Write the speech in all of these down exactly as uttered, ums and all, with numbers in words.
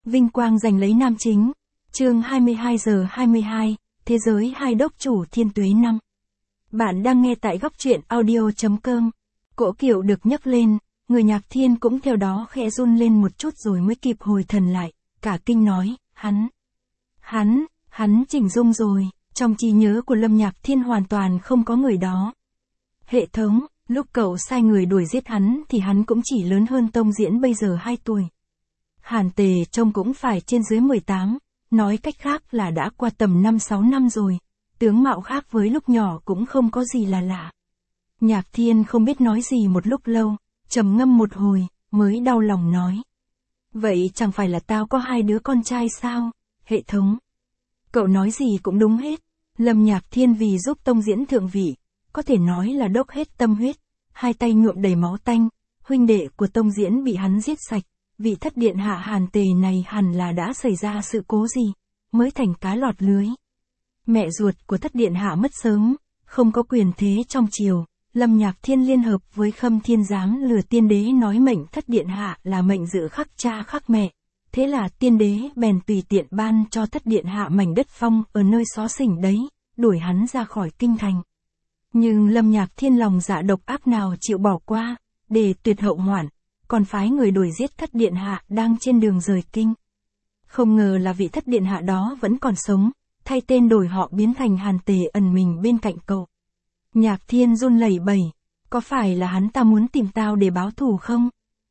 Vinh quang giành lấy nam chính. Chương hai mươi hai giờ hai mươi hai, Thế giới hai đốc chủ Thiên Tuế năm. Bạn đang nghe tại góc truyện audio chấm com. Cỗ kiệu được nhấc lên, người Nhạc Thiên cũng theo đó khẽ run lên một chút rồi mới kịp hồi thần lại, cả kinh nói, hắn, hắn, hắn chỉnh dung rồi, trong trí nhớ của Lâm Nhạc Thiên hoàn toàn không có người đó. Hệ thống, lúc cậu sai người đuổi giết hắn thì hắn cũng chỉ lớn hơn Tông Diễn bây giờ hai tuổi. Hàn Tề trông cũng phải trên dưới mười tám, nói cách khác là đã qua tầm năm sáu năm rồi, tướng mạo khác với lúc nhỏ cũng không có gì là lạ. Nhạc Thiên không biết nói gì một lúc lâu, trầm ngâm một hồi, mới đau lòng nói. Vậy chẳng phải là tao có hai đứa con trai sao, hệ thống? Cậu nói gì cũng đúng hết, Lâm Nhạc Thiên vì giúp Tông Diễn thượng vị, có thể nói là đốc hết tâm huyết, hai tay nhuộm đầy máu tanh, huynh đệ của Tông Diễn bị hắn giết sạch. Vị thất điện hạ Hàn Tề này hẳn là đã xảy ra sự cố gì, mới thành cá lọt lưới. Mẹ ruột của thất điện hạ mất sớm, không có quyền thế trong triều, Lâm Nhạc Thiên liên hợp với Khâm Thiên Giám lừa tiên đế nói mệnh thất điện hạ là mệnh dự khắc cha khắc mẹ. Thế là tiên đế bèn tùy tiện ban cho thất điện hạ mảnh đất phong ở nơi xó xỉnh đấy, đuổi hắn ra khỏi kinh thành. Nhưng Lâm Nhạc Thiên lòng dạ độc ác nào chịu bỏ qua, để tuyệt hậu hoạn, còn phái người đuổi giết thất điện hạ đang trên đường rời kinh. Không ngờ là vị thất điện hạ đó vẫn còn sống, thay tên đổi họ biến thành Hàn Tề ẩn mình bên cạnh cậu. Nhạc Thiên run lẩy bẩy, có phải là hắn ta muốn tìm tao để báo thù không?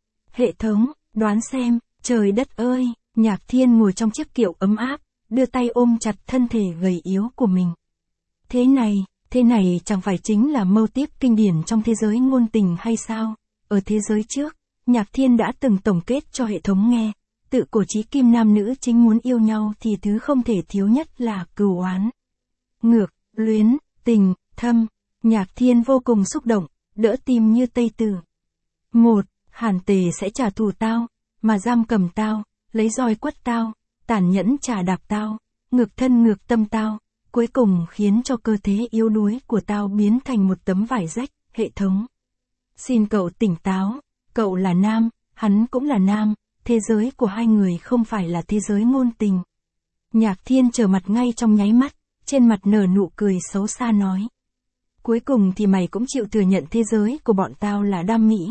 Hệ thống, đoán xem, trời đất ơi, Nhạc Thiên ngồi trong chiếc kiệu ấm áp, đưa tay ôm chặt thân thể gầy yếu của mình. Thế này, thế này chẳng phải chính là mâu típ kinh điển trong thế giới ngôn tình hay sao? Ở thế giới trước, Nhạc Thiên đã từng tổng kết cho hệ thống nghe, tự cổ chí kim nam nữ chính muốn yêu nhau thì thứ không thể thiếu nhất là cừu oán. Ngược, luyến, tình, thâm, Nhạc Thiên vô cùng xúc động, đỡ tim như Tây Tử. Một, Hàn Tề sẽ trả thù tao, mà giam cầm tao, lấy roi quất tao, tàn nhẫn trà đạp tao, ngược thân ngược tâm tao, cuối cùng khiến cho cơ thể yếu đuối của tao biến thành một tấm vải rách, hệ thống. Xin cậu tỉnh táo. Cậu là nam, hắn cũng là nam, thế giới của hai người không phải là thế giới ngôn tình. Nhạc Thiên trở mặt ngay trong nháy mắt, trên mặt nở nụ cười xấu xa nói. Cuối cùng thì mày cũng chịu thừa nhận thế giới của bọn tao là đam mỹ.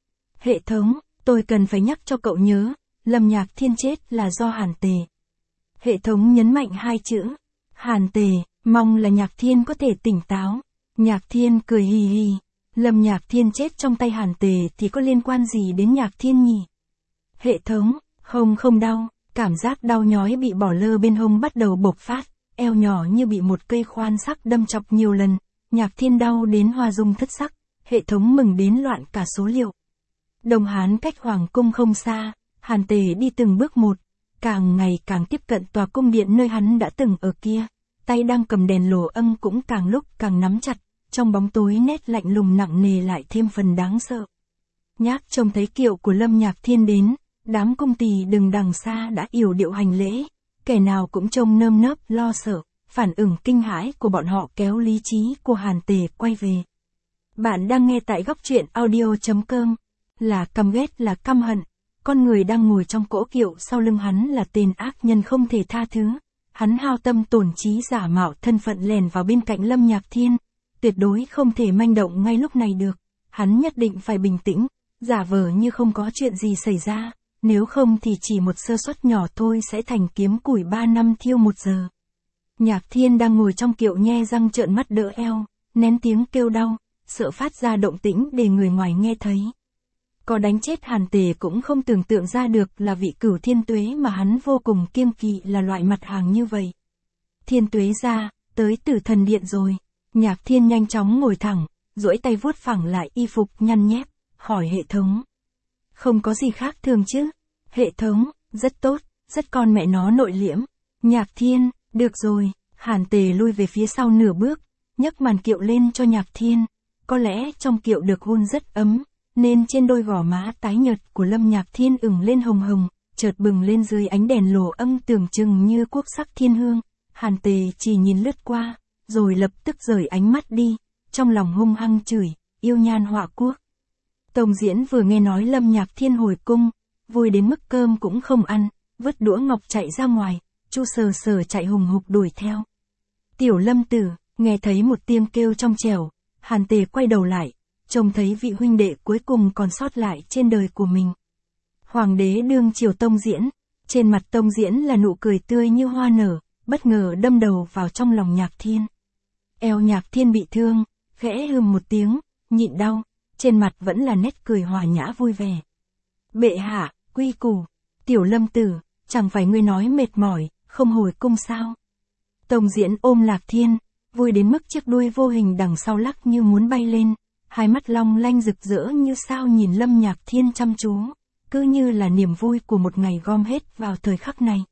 Hệ thống, tôi cần phải nhắc cho cậu nhớ, Lâm Nhạc Thiên chết là do Hàn Tề. Hệ thống nhấn mạnh hai chữ, Hàn Tề, mong là Nhạc Thiên có thể tỉnh táo. Nhạc Thiên cười hì hì. Lâm Nhạc Thiên chết trong tay Hàn Tề thì có liên quan gì đến Nhạc Thiên nhỉ? Hệ thống, không không đau, cảm giác đau nhói bị bỏ lơ bên hông bắt đầu bộc phát, eo nhỏ như bị một cây khoan sắc đâm chọc nhiều lần, Nhạc Thiên đau đến hoa dung thất sắc, hệ thống mừng đến loạn cả số liệu. Đông Hán cách Hoàng cung không xa, Hàn Tề đi từng bước một, càng ngày càng tiếp cận tòa cung điện nơi hắn đã từng ở kia, tay đang cầm đèn lồ âm cũng càng lúc càng nắm chặt. Trong bóng tối nét lạnh lùng nặng nề lại thêm phần đáng sợ. Nhác trông thấy kiệu của Lâm Nhạc Thiên đến, đám cung tỳ đừng đằng xa đã yểu điệu hành lễ, kẻ nào cũng trông nơm nớp lo sợ, phản ứng kinh hãi của bọn họ kéo lý trí của Hàn Tề quay về. Bạn đang nghe tại góc truyện audio chấm com, là căm ghét là căm hận, con người đang ngồi trong cỗ kiệu sau lưng hắn là tên ác nhân không thể tha thứ, hắn hao tâm tổn trí giả mạo thân phận lèn vào bên cạnh Lâm Nhạc Thiên. Tuyệt đối không thể manh động ngay lúc này được, hắn nhất định phải bình tĩnh, giả vờ như không có chuyện gì xảy ra, nếu không thì chỉ một sơ suất nhỏ thôi sẽ thành kiếm củi ba năm thiêu một giờ. Nhạc Thiên đang ngồi trong kiệu nhe răng trợn mắt đỡ eo, nén tiếng kêu đau, sợ phát ra động tĩnh để người ngoài nghe thấy. Có đánh chết Hàn Tề cũng không tưởng tượng ra được là vị cửu Thiên Tuế mà hắn vô cùng kiêng kỵ là loại mặt hàng như vậy. Thiên Tuế ra, tới Tử Thần Điện rồi. Nhạc Thiên nhanh chóng ngồi thẳng, duỗi tay vuốt phẳng lại y phục nhăn nhép, hỏi hệ thống. Không có gì khác thường chứ? Hệ thống, rất tốt, rất con mẹ nó nội liễm. Nhạc Thiên, được rồi, Hàn Tề lui về phía sau nửa bước, nhấc màn kiệu lên cho Nhạc Thiên. Có lẽ trong kiệu được hôn rất ấm, nên trên đôi gò má tái nhợt của Lâm Nhạc Thiên ửng lên hồng hồng, chợt bừng lên dưới ánh đèn lồ âm tưởng chừng như quốc sắc thiên hương. Hàn Tề chỉ nhìn lướt qua, rồi lập tức rời ánh mắt đi, trong lòng hung hăng chửi, yêu nhan họa quốc. Tông Diễn vừa nghe nói Lâm Nhạc Thiên hồi cung, vui đến mức cơm cũng không ăn, vứt đũa ngọc chạy ra ngoài, Chu Sờ Sờ chạy hùng hục đuổi theo. Tiểu Lâm Tử, nghe thấy một tiếng kêu trong trẻo, Hàn Tề quay đầu lại, trông thấy vị huynh đệ cuối cùng còn sót lại trên đời của mình. Hoàng đế đương triều Tông Diễn, trên mặt Tông Diễn là nụ cười tươi như hoa nở, bất ngờ đâm đầu vào trong lòng Nhạc Thiên. Eo Nhạc Thiên bị thương, khẽ hừm một tiếng, nhịn đau, trên mặt vẫn là nét cười hòa nhã vui vẻ. Bệ hạ, quy củ, Tiểu Lâm Tử, chẳng phải ngươi nói mệt mỏi, không hồi cung sao? Tông Diễn ôm Lạc Thiên, vui đến mức chiếc đuôi vô hình đằng sau lắc như muốn bay lên, hai mắt long lanh rực rỡ như sao nhìn Lâm Nhạc Thiên chăm chú, cứ như là niềm vui của một ngày gom hết vào thời khắc này.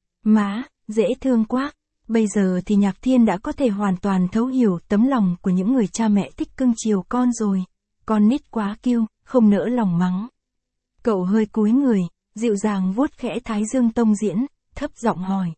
Má, dễ thương quá, bây giờ thì Nhạc Thiên đã có thể hoàn toàn thấu hiểu tấm lòng của những người cha mẹ thích cưng chiều con rồi, con nít quá kiêu, không nỡ lòng mắng. Cậu hơi cúi người, dịu dàng vuốt khẽ thái dương Tông Diễn, thấp giọng hỏi.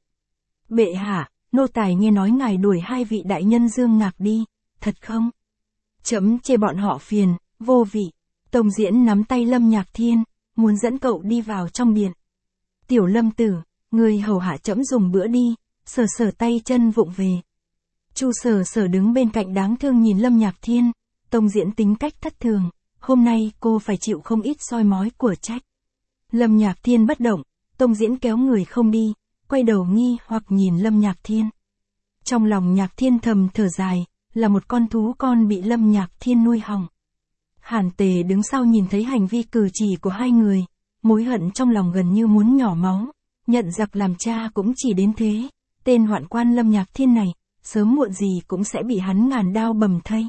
Bệ hạ, nô tài nghe nói ngài đuổi hai vị đại nhân Dương Ngạc đi, thật không? Chấm chê bọn họ phiền, vô vị. Tông Diễn nắm tay Lâm Nhạc Thiên, muốn dẫn cậu đi vào trong điện. Tiểu Lâm Tử, người hầu hạ chấm dùng bữa đi, sờ sờ tay chân vụng về. Chu Sờ Sờ đứng bên cạnh đáng thương nhìn Lâm Nhạc Thiên, Tông Diễn tính cách thất thường, hôm nay cô phải chịu không ít soi mói của trách. Lâm Nhạc Thiên bất động, Tông Diễn kéo người không đi, quay đầu nghi hoặc nhìn Lâm Nhạc Thiên. Trong lòng Nhạc Thiên thầm thở dài, là một con thú con bị Lâm Nhạc Thiên nuôi hỏng. Hàn Tề đứng sau nhìn thấy hành vi cử chỉ của hai người, mối hận trong lòng gần như muốn nhỏ máu, nhận giặc làm cha cũng chỉ đến thế, tên hoạn quan Lâm Nhạc Thiên này, sớm muộn gì cũng sẽ bị hắn ngàn đao bầm thây.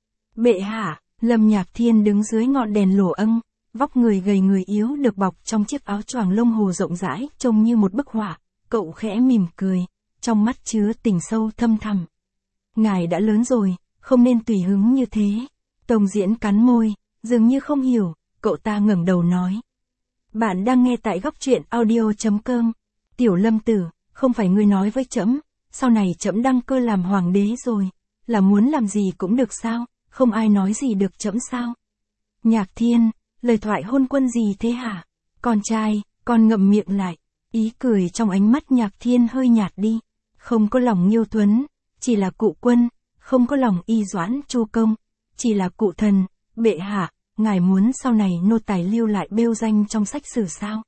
Bệ hạ, Lâm Nhạc Thiên đứng dưới ngọn đèn lổ âng, vóc người gầy người yếu được bọc trong chiếc áo choàng lông hồ rộng rãi, trông như một bức họa, cậu khẽ mỉm cười, trong mắt chứa tình sâu thâm thẳm. Ngài đã lớn rồi, không nên tùy hứng như thế. Tông Diễn cắn môi, dường như không hiểu, cậu ta ngẩng đầu nói. Bạn đang nghe tại góc truyện audio chấm com. Tiểu Lâm Tử, không phải ngươi nói với trẫm, sau này trẫm đăng cơ làm hoàng đế rồi, là muốn làm gì cũng được sao, không ai nói gì được trẫm sao? Nhạc Thiên, lời thoại hôn quân gì thế hả? Con trai, con ngậm miệng lại, ý cười trong ánh mắt Nhạc Thiên hơi nhạt đi, không có lòng Nhiêu Tuấn, chỉ là cụ quân, không có lòng Y Doãn Chu Công, chỉ là cụ thần. Bệ hạ, ngài muốn sau này nô tài lưu lại bêu danh trong sách sử sao?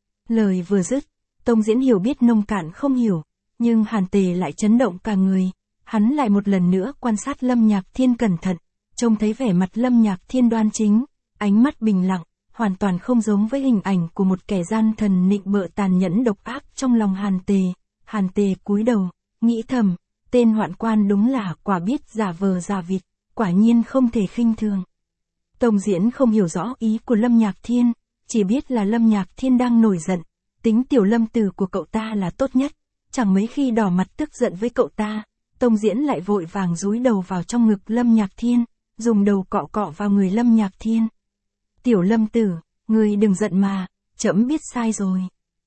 Lời vừa dứt, Tông Diễn hiểu biết nông cạn không hiểu, nhưng Hàn Tề lại chấn động cả người, hắn lại một lần nữa quan sát Lâm Nhạc Thiên cẩn thận, trông thấy vẻ mặt Lâm Nhạc Thiên đoan chính, ánh mắt bình lặng, hoàn toàn không giống với hình ảnh của một kẻ gian thần nịnh bợ tàn nhẫn độc ác trong lòng Hàn Tề. Hàn Tề cúi đầu, nghĩ thầm, tên hoạn quan đúng là quả biết giả vờ giả vịt, quả nhiên không thể khinh thường. Tông Diễn không hiểu rõ ý của Lâm Nhạc Thiên, chỉ biết là Lâm Nhạc Thiên đang nổi giận, tính Tiểu Lâm Tử của cậu ta là tốt nhất, chẳng mấy khi đỏ mặt tức giận với cậu ta, Tông Diễn lại vội vàng dúi đầu vào trong ngực Lâm Nhạc Thiên, dùng đầu cọ cọ vào người Lâm Nhạc Thiên. Tiểu Lâm Tử, ngươi đừng giận mà, trẫm biết sai rồi.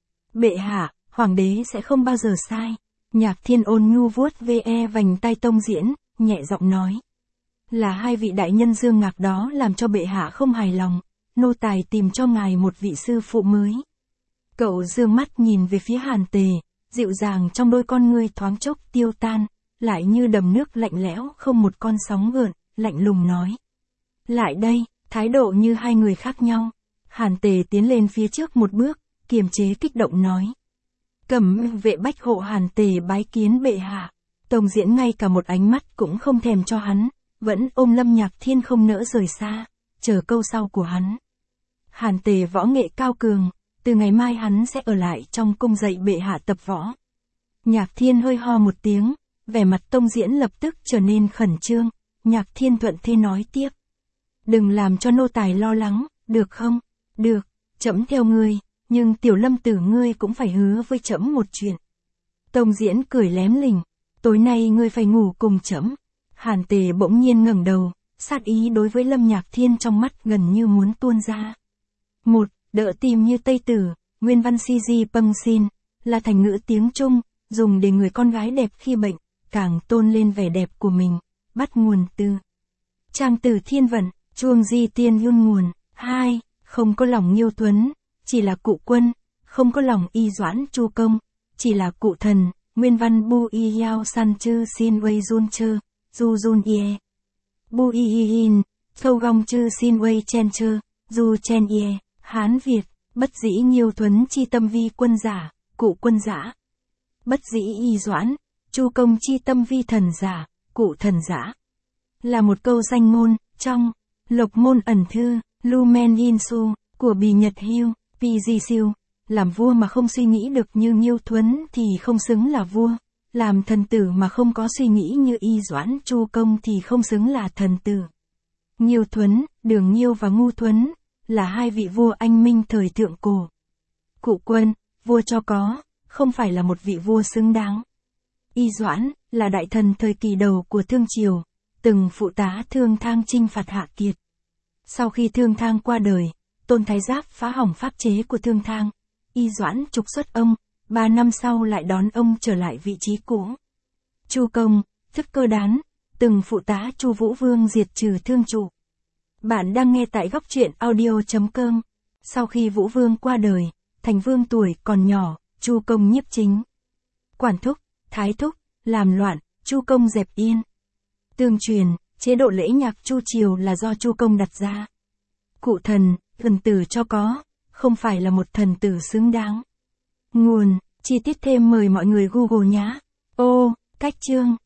Bệ hạ, hoàng đế sẽ không bao giờ sai. Nhạc Thiên ôn nhu vuốt ve vành tay Tông Diễn, nhẹ giọng nói. Là hai vị đại nhân Dương Ngạc đó làm cho bệ hạ không hài lòng, nô tài tìm cho ngài một vị sư phụ mới. Cậu dương mắt nhìn về phía Hàn Tề, dịu dàng trong đôi con ngươi thoáng chốc tiêu tan, lại như đầm nước lạnh lẽo không một con sóng gợn, lạnh lùng nói. Lại đây, thái độ như hai người khác nhau. Hàn Tề tiến lên phía trước một bước, kiềm chế kích động nói. Cẩm vệ bách hộ Hàn Tề bái kiến bệ hạ. Tông Diễn ngay cả một ánh mắt cũng không thèm cho hắn, vẫn ôm Lâm Nhạc Thiên không nỡ rời xa, chờ câu sau của hắn. Hàn Tề võ nghệ cao cường, từ ngày mai hắn sẽ ở lại trong cung dạy bệ hạ tập võ. Nhạc Thiên hơi ho một tiếng, vẻ mặt Tông Diễn lập tức trở nên khẩn trương, Nhạc Thiên thuận thế nói tiếp. Đừng làm cho nô tài lo lắng, được không? Được, trẫm theo ngươi, nhưng Tiểu Lâm Tử ngươi cũng phải hứa với trẫm một chuyện. Tông Diễn cười lém lỉnh, tối nay ngươi phải ngủ cùng trẫm. Hàn Tề bỗng nhiên ngẩng đầu, sát ý đối với Lâm Nhạc Thiên trong mắt gần như muốn tuôn ra. Một, đỡ tìm như Tây Tử, nguyên văn si di pâng xin, là thành ngữ tiếng Trung, dùng để người con gái đẹp khi bệnh, càng tôn lên vẻ đẹp của mình, bắt nguồn từ Trang Tử Thiên Vận, Chuông Di Tiên Yun nguồn. Hai, không có lòng Nhiêu Tuấn, chỉ là cụ quân, không có lòng y doãn Chu Công, chỉ là cụ thần, nguyên văn Bu Y Yao San Chư Sin Wei Jun Chơ, Du Jun Ye. Bu Y Yin, Khâu Gong Chư Sin Wei Chen Chơ, Du Chen Ye, Hán Việt, bất dĩ Nghiêu Thuấn chi tâm vi quân giả, cụ quân giả. Bất dĩ y doãn, Chu Công chi tâm vi thần giả, cụ thần giả. Là một câu danh ngôn, trong Lộc Môn Ẩn Thư, Lumen In Su, của Bì Nhật Hưu, Pi Di Siêu. Làm vua mà không suy nghĩ được như Nghiêu Thuấn thì không xứng là vua. Làm thần tử mà không có suy nghĩ như y doãn Chu Công thì không xứng là thần tử. Nghiêu Thuấn, Đường Nghiêu và Ngu Thuấn, là hai vị vua anh minh thời thượng cổ. Cụ Quân, vua cho có, không phải là một vị vua xứng đáng. Y Doãn, là đại thần thời kỳ đầu của Thương Triều, từng phụ tá Thương Thang chinh phạt Hạ Kiệt. Sau khi Thương Thang qua đời, Tôn Thái Giáp phá hỏng pháp chế của Thương Thang, Y Doãn trục xuất ông, ba năm sau lại đón ông trở lại vị trí cũ. Chu Công, Thức Cơ Đán, từng phụ tá Chu Vũ Vương diệt trừ Thương Trụ. Bạn đang nghe tại góc truyện audio chấm com. Sau khi Vũ Vương qua đời, thành vương tuổi còn nhỏ, Chu Công nhiếp chính. Quản thúc, thái thúc, làm loạn, Chu Công dẹp yên. Tương truyền, chế độ lễ nhạc Chu Triều là do Chu Công đặt ra. Cụ thần, thần tử cho có, không phải là một thần tử xứng đáng. Nguồn, chi tiết thêm mời mọi người Google nhé. Ô, cách chương.